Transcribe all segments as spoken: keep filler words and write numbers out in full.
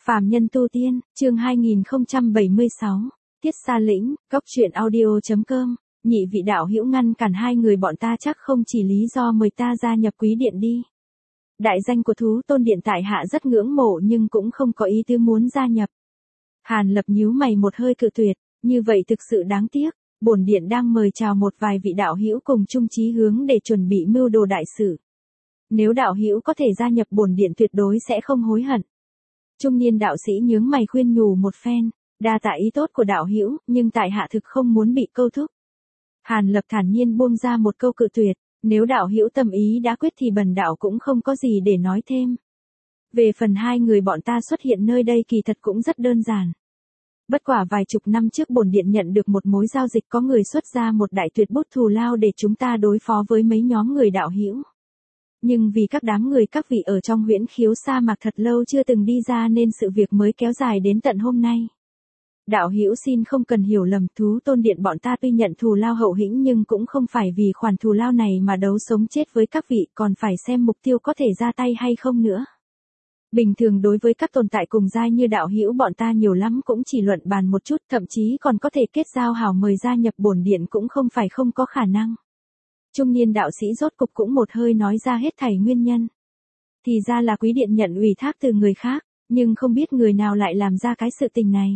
Phàm nhân tu tiên, chương hai nghìn không trăm bảy mươi sáu, Tiết Sa Lĩnh, góc truyện audio chấm com, nhị vị đạo hữu ngăn cản hai người bọn ta chắc không chỉ lý do mời ta gia nhập quý điện đi. Đại danh của thú tôn điện tại hạ rất ngưỡng mộ nhưng cũng không có ý tứ muốn gia nhập. Hàn Lập nhíu mày một hơi cự tuyệt, như vậy thực sự đáng tiếc, bổn điện đang mời chào một vài vị đạo hữu cùng chung chí hướng để chuẩn bị mưu đồ đại sự. Nếu đạo hữu có thể gia nhập bổn điện tuyệt đối sẽ không hối hận. Trung niên đạo sĩ nhướng mày khuyên nhủ một phen, đa tạ ý tốt của đạo hữu, nhưng tại hạ thực không muốn bị câu thúc. Hàn Lập thản nhiên buông ra một câu cự tuyệt, nếu đạo hữu tâm ý đã quyết thì bần đạo cũng không có gì để nói thêm. Về phần hai người bọn ta xuất hiện nơi đây kỳ thật cũng rất đơn giản. Bất quả vài chục năm trước bổn điện nhận được một mối giao dịch, có người xuất ra một đại tuyệt bút thù lao để chúng ta đối phó với mấy nhóm người đạo hữu. Nhưng vì các đám người các vị ở trong huyễn khiếu sa mạc thật lâu chưa từng đi ra nên sự việc mới kéo dài đến tận hôm nay. Đạo hữu xin không cần hiểu lầm, thú tôn điện bọn ta tuy nhận thù lao hậu hĩnh nhưng cũng không phải vì khoản thù lao này mà đấu sống chết với các vị, còn phải xem mục tiêu có thể ra tay hay không nữa. Bình thường đối với các tồn tại cùng giai như đạo hữu bọn ta nhiều lắm cũng chỉ luận bàn một chút, thậm chí còn có thể kết giao hảo mời gia nhập bổn điện cũng không phải không có khả năng. Trung niên đạo sĩ rốt cục cũng một hơi nói ra hết thảy nguyên nhân. Thì ra là quý điện nhận ủy thác từ người khác, nhưng không biết người nào lại làm ra cái sự tình này.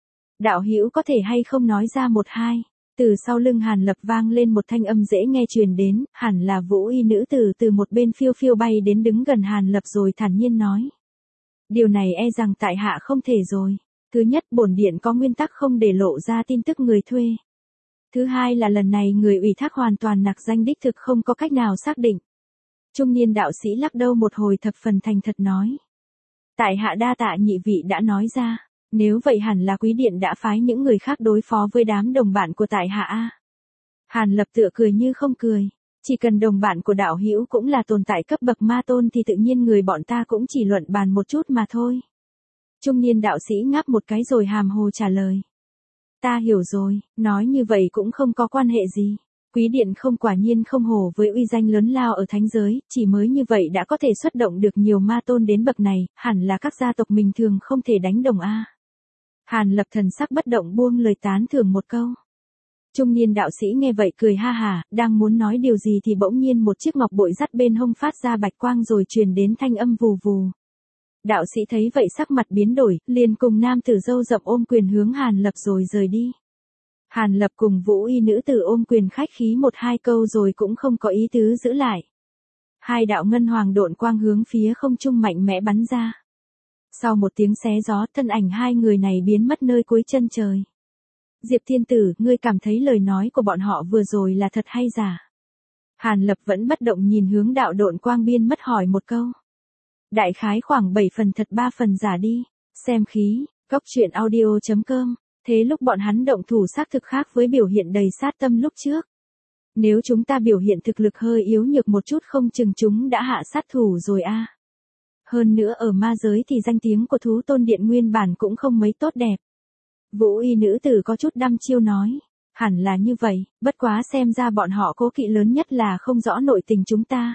Đạo hữu có thể hay không nói ra một hai. Từ sau lưng Hàn Lập vang lên một thanh âm dễ nghe truyền đến, hẳn là Vũ Y nữ tử từ một bên phiêu phiêu bay đến đứng gần Hàn Lập rồi thản nhiên nói. Điều này e rằng tại hạ không thể rồi. Thứ nhất, bổn điện có nguyên tắc không để lộ ra tin tức người thuê. Thứ hai là lần này người ủy thác hoàn toàn nặc danh đích thực không có cách nào xác định. Trung niên đạo sĩ lắc đầu một hồi thập phần thành thật nói. Tại hạ đa tạ nhị vị đã nói ra, nếu vậy hẳn là quý điện đã phái những người khác đối phó với đám đồng bạn của tại hạ a. Hàn Lập tựa cười như không cười, chỉ cần đồng bạn của đạo hữu cũng là tồn tại cấp bậc ma tôn thì tự nhiên người bọn ta cũng chỉ luận bàn một chút mà thôi. Trung niên đạo sĩ ngáp một cái rồi hàm hồ trả lời. Ta hiểu rồi, nói như vậy cũng không có quan hệ gì. Quý điện không quả nhiên không hổ với uy danh lớn lao ở thánh giới, chỉ mới như vậy đã có thể xuất động được nhiều ma tôn đến bậc này, hẳn là các gia tộc mình thường không thể đánh đồng a. Hàn Lập thần sắc bất động buông lời tán thưởng một câu. Trung niên đạo sĩ nghe vậy cười ha hà, đang muốn nói điều gì thì bỗng nhiên một chiếc ngọc bội dắt bên hông phát ra bạch quang rồi truyền đến thanh âm vù vù. Đạo sĩ thấy vậy sắc mặt biến đổi, liền cùng nam tử râu rậm ôm quyền hướng Hàn Lập rồi rời đi. Hàn Lập cùng Vũ Y nữ tử ôm quyền khách khí một hai câu rồi cũng không có ý tứ giữ lại. Hai đạo ngân hoàng độn quang hướng phía không trung mạnh mẽ bắn ra. Sau một tiếng xé gió, thân ảnh hai người này biến mất nơi cuối chân trời. Diệp Thiên Tử, ngươi cảm thấy lời nói của bọn họ vừa rồi là thật hay giả? Hàn Lập vẫn bất động nhìn hướng đạo độn quang biên mất hỏi một câu. Đại khái khoảng bảy phần thật ba phần giả đi, xem khí, góc truyện audio chấm com, thế lúc bọn hắn động thủ xác thực khác với biểu hiện đầy sát tâm lúc trước. Nếu chúng ta biểu hiện thực lực hơi yếu nhược một chút không chừng chúng đã hạ sát thủ rồi a. Hơn nữa ở ma giới thì danh tiếng của thú tôn điện nguyên bản cũng không mấy tốt đẹp. Vũ Y nữ tử có chút đăm chiêu nói, hẳn là như vậy, bất quá xem ra bọn họ cố kỵ lớn nhất là không rõ nội tình chúng ta.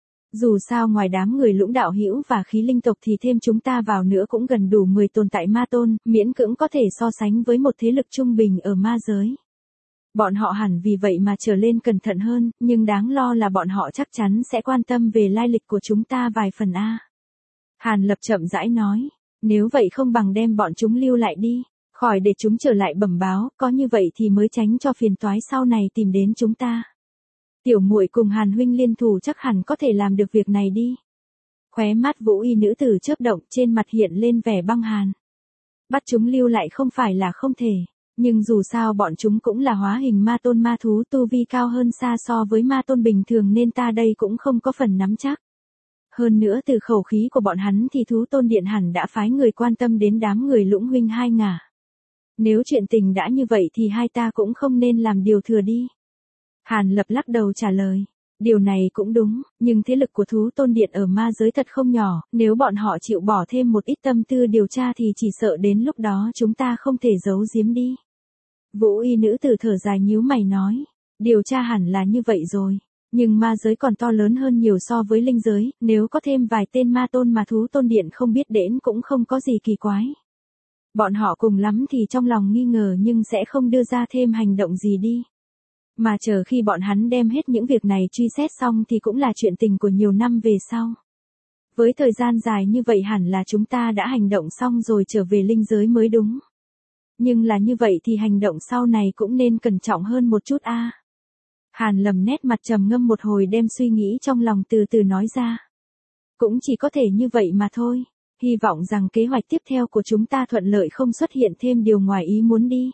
Dù sao ngoài đám người lũng đạo hữu và khí linh tộc thì thêm chúng ta vào nữa cũng gần đủ mười tồn tại ma tôn, miễn cưỡng có thể so sánh với một thế lực trung bình ở ma giới. Bọn họ hẳn vì vậy mà trở lên cẩn thận hơn, nhưng đáng lo là bọn họ chắc chắn sẽ quan tâm về lai lịch của chúng ta vài phần a. Hàn Lập chậm rãi nói, nếu vậy không bằng đem bọn chúng lưu lại đi, khỏi để chúng trở lại bẩm báo, có như vậy thì mới tránh cho phiền toái sau này tìm đến chúng ta. Tiểu muội cùng Hàn huynh liên thủ chắc hẳn có thể làm được việc này đi. Khóe mắt Vũ Y nữ tử chớp động, trên mặt hiện lên vẻ băng hàn. Bắt chúng lưu lại không phải là không thể, nhưng dù sao bọn chúng cũng là hóa hình ma tôn ma thú tu vi cao hơn xa so với ma tôn bình thường nên ta đây cũng không có phần nắm chắc. Hơn nữa từ khẩu khí của bọn hắn thì thú tôn điện hẳn đã phái người quan tâm đến đám người lũng huynh hai ngả. Nếu chuyện tình đã như vậy thì hai ta cũng không nên làm điều thừa đi. Hàn Lập lắc đầu trả lời, điều này cũng đúng, nhưng thế lực của thú tôn điện ở ma giới thật không nhỏ, nếu bọn họ chịu bỏ thêm một ít tâm tư điều tra thì chỉ sợ đến lúc đó chúng ta không thể giấu giếm đi. Vũ Y nữ tử thở dài nhíu mày nói, điều tra hẳn là như vậy rồi, Nhưng ma giới còn to lớn hơn nhiều so với linh giới, nếu có thêm vài tên ma tôn mà thú tôn điện không biết đến cũng không có gì kỳ quái. Bọn họ cùng lắm thì trong lòng nghi ngờ nhưng sẽ không đưa ra thêm hành động gì đi. Mà chờ khi bọn hắn đem hết những việc này truy xét xong thì cũng là chuyện tình của nhiều năm về sau. Với thời gian dài như vậy hẳn là chúng ta đã hành động xong rồi trở về linh giới mới đúng. Nhưng là như vậy thì hành động sau này cũng nên cẩn trọng hơn một chút a. À. Hàn Lâm nét mặt trầm ngâm một hồi đem suy nghĩ trong lòng từ từ nói ra. Cũng chỉ có thể như vậy mà thôi, hy vọng rằng kế hoạch tiếp theo của chúng ta thuận lợi không xuất hiện thêm điều ngoài ý muốn đi.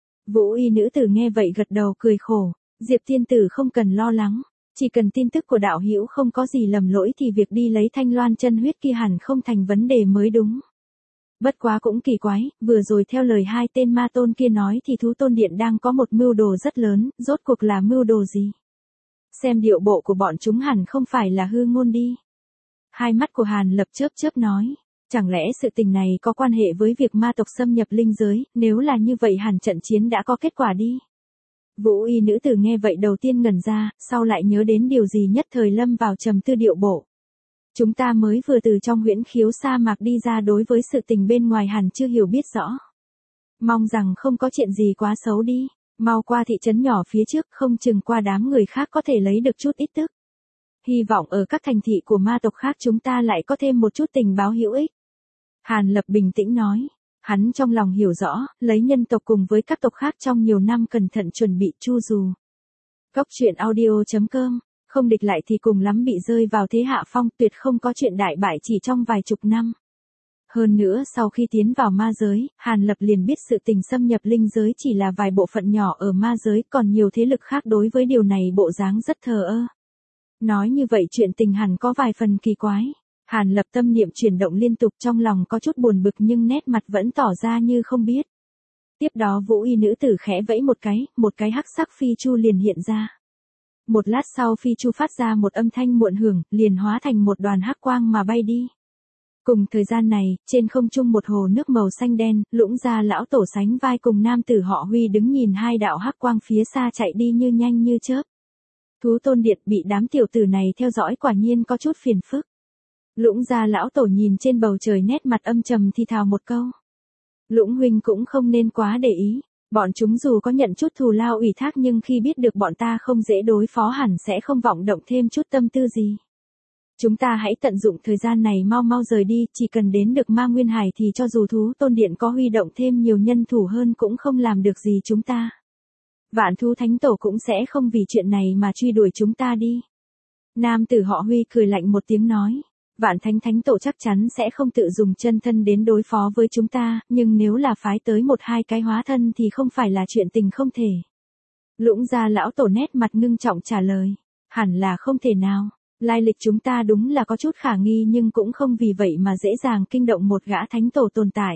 Vũ y nữ tử nghe vậy gật đầu cười khổ, Diệp tiên tử không cần lo lắng, chỉ cần tin tức của đạo hữu không có gì lầm lỗi thì việc đi lấy thanh loan chân huyết kia hẳn không thành vấn đề mới đúng. Bất quá cũng kỳ quái, vừa rồi theo lời hai tên ma tôn kia nói thì thú tôn điện đang có một mưu đồ rất lớn, rốt cuộc là mưu đồ gì? Xem điệu bộ của bọn chúng hẳn không phải là hư ngôn đi. Hai mắt của Hàn Lập chớp chớp nói, chẳng lẽ sự tình này có quan hệ với việc ma tộc xâm nhập linh giới, nếu là như vậy hẳn trận chiến đã có kết quả đi. Vũ y nữ tử nghe vậy đầu tiên ngẩn ra, sau lại nhớ đến điều gì nhất thời lâm vào trầm tư điệu bộ. Chúng ta mới vừa từ trong huyễn khiếu sa mạc đi ra đối với sự tình bên ngoài hẳn chưa hiểu biết rõ. Mong rằng không có chuyện gì quá xấu đi, mau qua thị trấn nhỏ phía trước không chừng qua đám người khác có thể lấy được chút ít tức. Hy vọng ở các thành thị của ma tộc khác chúng ta lại có thêm một chút tình báo hữu ích. Hàn Lập bình tĩnh nói, hắn trong lòng hiểu rõ, lấy nhân tộc cùng với các tộc khác trong nhiều năm cẩn thận chuẩn bị chu du. Cốc truyện audio chấm com, không địch lại thì cùng lắm bị rơi vào thế hạ phong, tuyệt không có chuyện đại bại chỉ trong vài chục năm. Hơn nữa sau khi tiến vào ma giới, Hàn Lập liền biết sự tình xâm nhập linh giới chỉ là vài bộ phận nhỏ ở ma giới, còn nhiều thế lực khác đối với điều này bộ dáng rất thờ ơ. Nói như vậy chuyện tình hẳn có vài phần kỳ quái. Hàn Lập tâm niệm chuyển động liên tục trong lòng có chút buồn bực nhưng nét mặt vẫn tỏ ra như không biết. Tiếp đó Vũ y nữ tử khẽ vẫy một cái, một cái hắc sắc phi chu liền hiện ra. Một lát sau phi chu phát ra một âm thanh muộn hưởng, liền hóa thành một đoàn hắc quang mà bay đi. Cùng thời gian này, trên không trung một hồ nước màu xanh đen, Lũng Gia lão tổ sánh vai cùng nam tử họ Huy đứng nhìn hai đạo hắc quang phía xa chạy đi như nhanh như chớp. Thú tôn điện bị đám tiểu tử này theo dõi quả nhiên có chút phiền phức. Lũng Gia lão tổ nhìn trên bầu trời nét mặt âm trầm thì thào một câu. Lũng huynh cũng không nên quá để ý, bọn chúng dù có nhận chút thù lao ủy thác nhưng khi biết được bọn ta không dễ đối phó hẳn sẽ không vọng động thêm chút tâm tư gì. Chúng ta hãy tận dụng thời gian này mau mau rời đi, chỉ cần đến được Ma Nguyên Hải thì cho dù thú tôn điện có huy động thêm nhiều nhân thủ hơn cũng không làm được gì chúng ta. Vạn thú thánh tổ cũng sẽ không vì chuyện này mà truy đuổi chúng ta đi. Nam tử họ Huy cười lạnh một tiếng nói. Vạn thánh thánh tổ chắc chắn sẽ không tự dùng chân thân đến đối phó với chúng ta, nhưng nếu là phái tới một hai cái hóa thân thì không phải là chuyện tình không thể. Lũng Gia lão tổ nét mặt ngưng trọng trả lời. Hẳn là không thể nào. Lai lịch chúng ta đúng là có chút khả nghi nhưng cũng không vì vậy mà dễ dàng kinh động một gã thánh tổ tồn tại.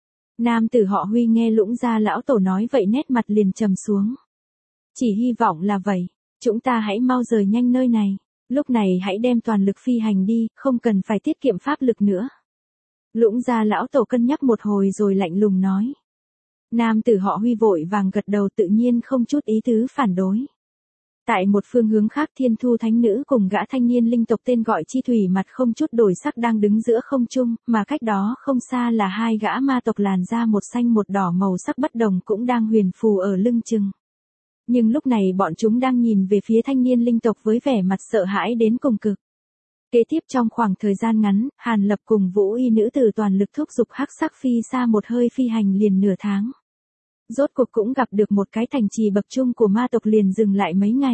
Nam tử họ Huy nghe Lũng Gia lão tổ nói vậy nét mặt liền trầm xuống. Chỉ hy vọng là vậy. Chúng ta hãy mau rời nhanh nơi này. Lúc này hãy đem toàn lực phi hành đi, không cần phải tiết kiệm pháp lực nữa. Lũng Gia lão tổ cân nhắc một hồi rồi lạnh lùng nói. Nam tử họ Huy vội vàng gật đầu tự nhiên không chút ý tứ phản đối. Tại một phương hướng khác Thiên Thu Thánh Nữ cùng gã thanh niên linh tộc tên gọi Chi Thủy mặt không chút đổi sắc đang đứng giữa không trung, mà cách đó không xa là hai gã ma tộc làn da một xanh một đỏ màu sắc bất đồng cũng đang huyền phù ở lưng chừng. Nhưng lúc này bọn chúng đang nhìn về phía thanh niên linh tộc với vẻ mặt sợ hãi đến cùng cực. Kế tiếp trong khoảng thời gian ngắn, Hàn Lập cùng Vũ y nữ tử toàn lực thúc giục hắc sắc phi xa một hơi phi hành liền nửa tháng. Rốt cuộc cũng gặp được một cái thành trì bậc trung của ma tộc liền dừng lại mấy ngày.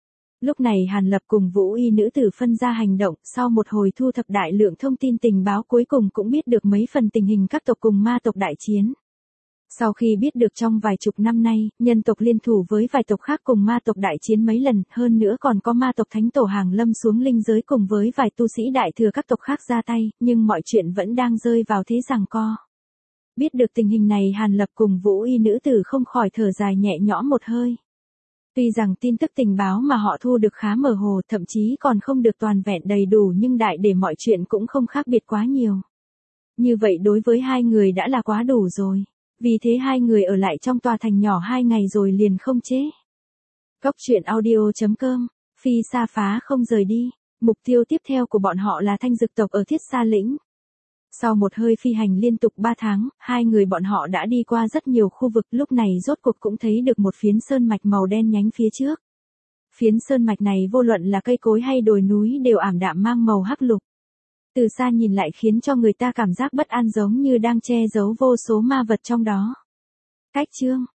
Lúc này Hàn Lập cùng Vũ y nữ tử phân ra hành động, sau một hồi thu thập đại lượng thông tin tình báo cuối cùng cũng biết được mấy phần tình hình các tộc cùng ma tộc đại chiến. Sau khi biết được trong vài chục năm nay, nhân tộc liên thủ với vài tộc khác cùng ma tộc đại chiến mấy lần, hơn nữa còn có ma tộc thánh tổ hàng lâm xuống linh giới cùng với vài tu sĩ đại thừa các tộc khác ra tay, nhưng mọi chuyện vẫn đang rơi vào thế giằng co. Biết được tình hình này Hàn Lập cùng Vũ y nữ tử không khỏi thở dài nhẹ nhõm một hơi. Tuy rằng tin tức tình báo mà họ thu được khá mơ hồ, thậm chí còn không được toàn vẹn đầy đủ nhưng đại để mọi chuyện cũng không khác biệt quá nhiều. Như vậy đối với hai người đã là quá đủ rồi. Vì thế hai người ở lại trong tòa thành nhỏ hai ngày rồi liền không chế. Cốc truyện audio chấm com Phi xa phá không rời đi, mục tiêu tiếp theo của bọn họ là thanh dực tộc ở Thiết Sa Lĩnh. Sau một hơi phi hành liên tục ba tháng, hai người bọn họ đã đi qua rất nhiều khu vực, lúc này rốt cuộc cũng thấy được một phiến sơn mạch màu đen nhánh phía trước. Phiến sơn mạch này vô luận là cây cối hay đồi núi đều ảm đạm mang màu hắc lục. Từ xa nhìn lại khiến cho người ta cảm giác bất an giống như đang che giấu vô số ma vật trong đó. Cách chương